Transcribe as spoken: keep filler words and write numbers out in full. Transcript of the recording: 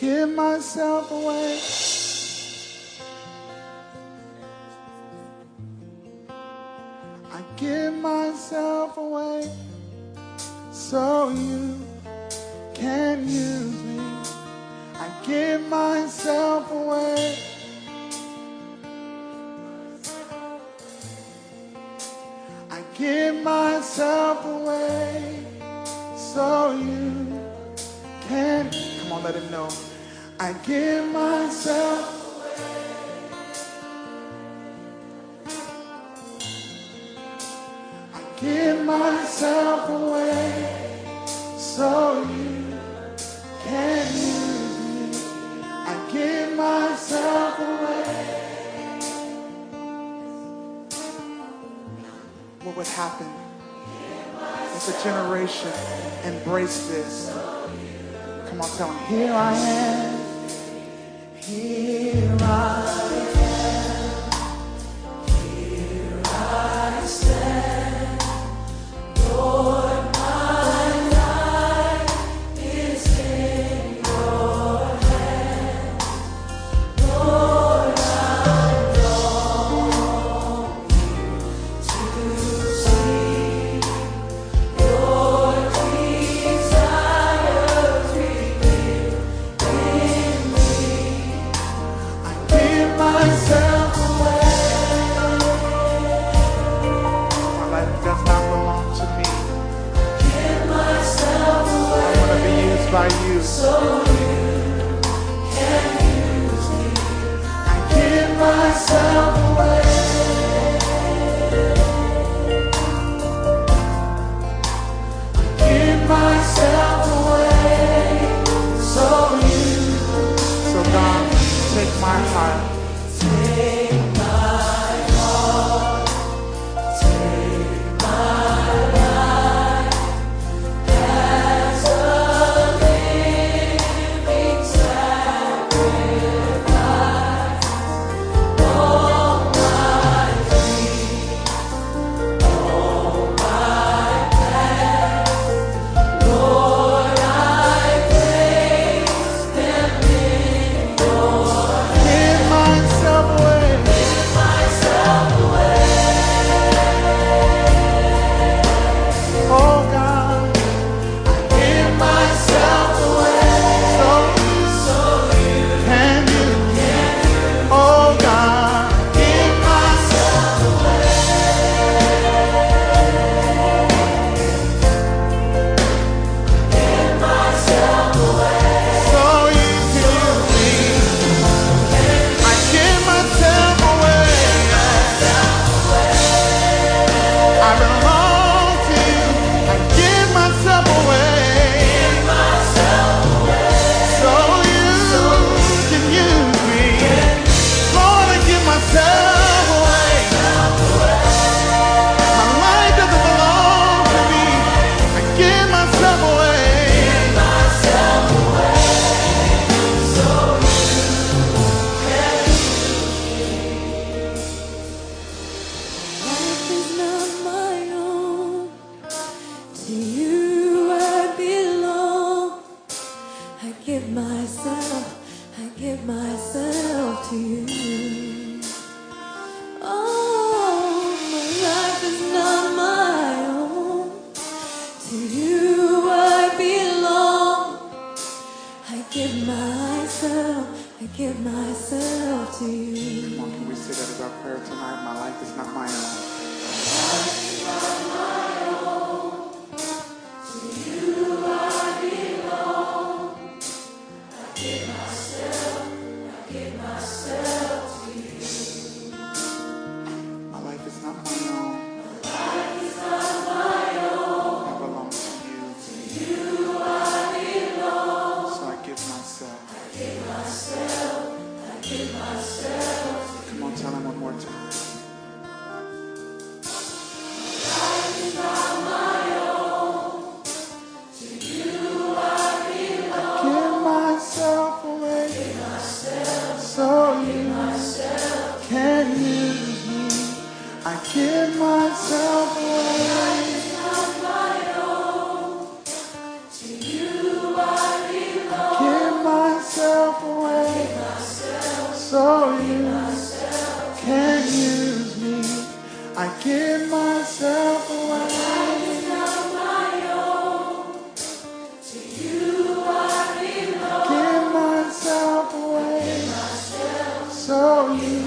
give myself away. I give myself away so you can use me. I give myself away. I give myself away so you can. Come on, let him know. I give myself. Give myself away so you can use me. I give myself away. What would happen if a generation embraced this? Come on, tell them. Here I am. Here I am. Here I stand. Lord, my life is in your hands. Lord, I long to see your desires revealed in me. I give myself away. My life does not belong to me. By you, so you can use me. I give myself away. I give myself away. So you, so God, take my heart. Take my heart. Take my life. As a myself away. so you can use me. I give myself away. Give myself away so you